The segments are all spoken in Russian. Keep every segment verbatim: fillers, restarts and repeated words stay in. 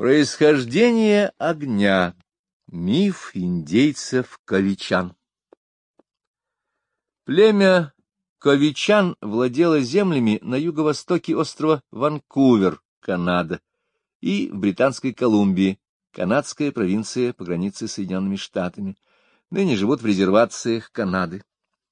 Происхождение огня. Миф индейцев-ковичан. Племя ковичан владело землями на юго-востоке острова Ванкувер, Канада, и в Британской Колумбии, канадская провинция по границе с Соединенными Штатами. Ныне живут в резервациях Канады.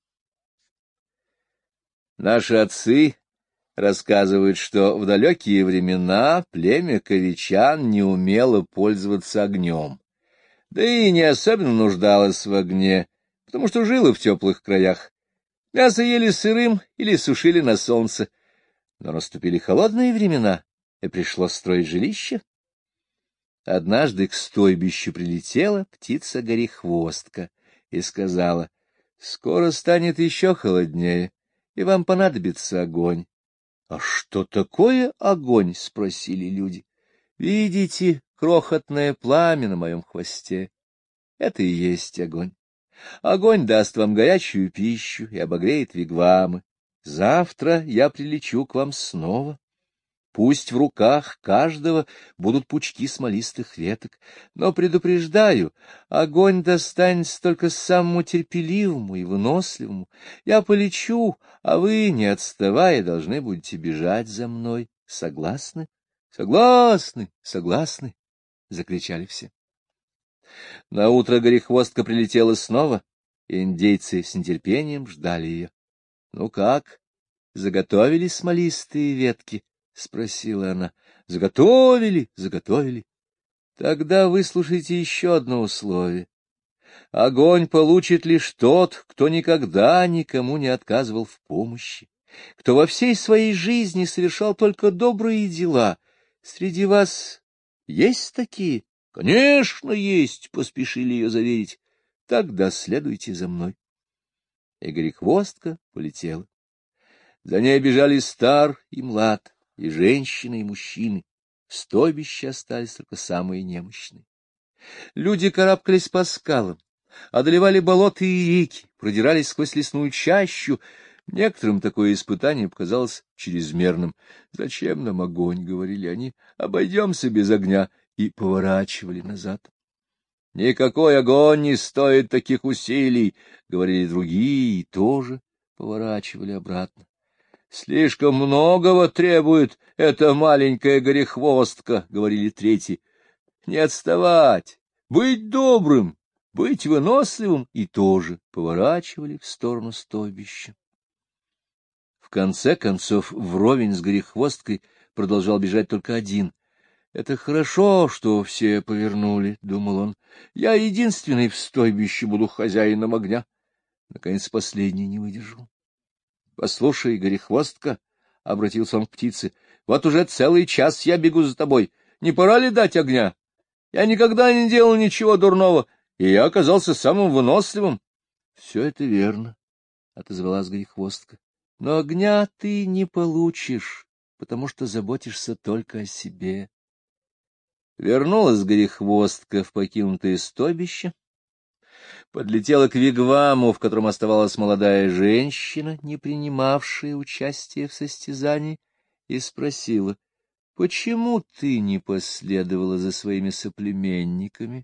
Наши отцы рассказывают, что в далекие времена племя ковичан не умело пользоваться огнем, да и не особенно нуждалось в огне, потому что жило в теплых краях. Мясо ели сырым или сушили на солнце. Но наступили холодные времена, и пришлось строить жилище. Однажды к стойбищу прилетела птица-горехвостка и сказала: «Скоро станет еще холоднее, и вам понадобится огонь». — А что такое огонь? — спросили люди. — Видите крохотное пламя на моем хвосте? Это и есть огонь. Огонь даст вам горячую пищу и обогреет вигвамы. Завтра я прилечу к вам снова. Пусть в руках каждого будут пучки смолистых веток, но предупреждаю, огонь достанется только самому терпеливому и выносливому. Я полечу, а вы, не отставая, должны будете бежать за мной. Согласны? — Согласны, согласны, — закричали все. Наутро горехвостка прилетела снова, и индейцы с нетерпением ждали ее. — Ну как, заготовили смолистые ветки? — спросила она. — Заготовили, заготовили. Тогда выслушайте еще одно условие. Огонь получит лишь тот, кто никогда никому не отказывал в помощи, кто во всей своей жизни совершал только добрые дела. Среди вас есть такие? — Конечно, есть, — поспешили ее заверить. — Тогда следуйте за мной. И горехвостка полетела. За ней бежали стар и млад, и женщины, и мужчины. В стойбище остались только самые немощные. Люди карабкались по скалам, одолевали болота и реки, продирались сквозь лесную чащу. Некоторым такое испытание показалось чрезмерным. «Зачем нам огонь?» — говорили они. «Обойдемся без огня», и поворачивали назад. «Никакой огонь не стоит таких усилий», — говорили другие, и тоже поворачивали обратно. «Слишком многого требует эта маленькая горехвостка», — говорили третьи. «Не отставать, быть добрым, быть выносливым», и тоже поворачивали в сторону стойбища. В конце концов, вровень с горехвосткой продолжал бежать только один. «Это хорошо, что все повернули», — думал он. «Я единственный в стойбище буду хозяином огня». Наконец последний не выдержал. «Послушай, горехвостка», — обратился он к птице, — «вот уже целый час я бегу за тобой. Не пора ли дать огня? Я никогда не делал ничего дурного, и я оказался самым выносливым». «Все это верно», — отозвалась горехвостка, — «но огня ты не получишь, потому что заботишься только о себе». Вернулась горехвостка в покинутое стойбище, подлетела к вигваму, в котором оставалась молодая женщина, не принимавшая участия в состязании, и спросила: — Почему ты не последовала за своими соплеменниками?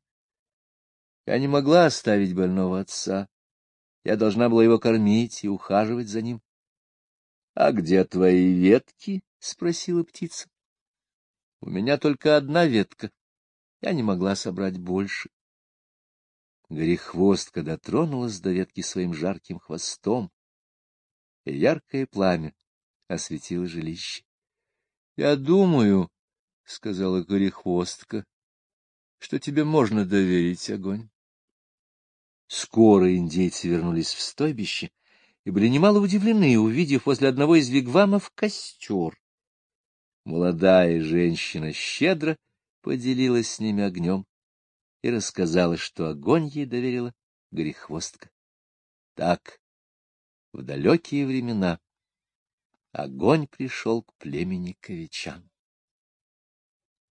Я не могла оставить больного отца. Я должна была его кормить и ухаживать за ним. — А где твои ветки? — спросила птица. — У меня только одна ветка. Я не могла собрать больше. Горехвостка дотронулась до ветки своим жарким хвостом, и яркое пламя осветило жилище. — Я думаю, — сказала горехвостка, — что тебе можно доверить огонь. Скоро индейцы вернулись в стойбище и были немало удивлены, увидев возле одного из вигвамов костер. Молодая женщина щедро поделилась с ними огнем и рассказала, что огонь ей доверила горехвостка. Так, в далекие времена огонь пришел к племени ковичан.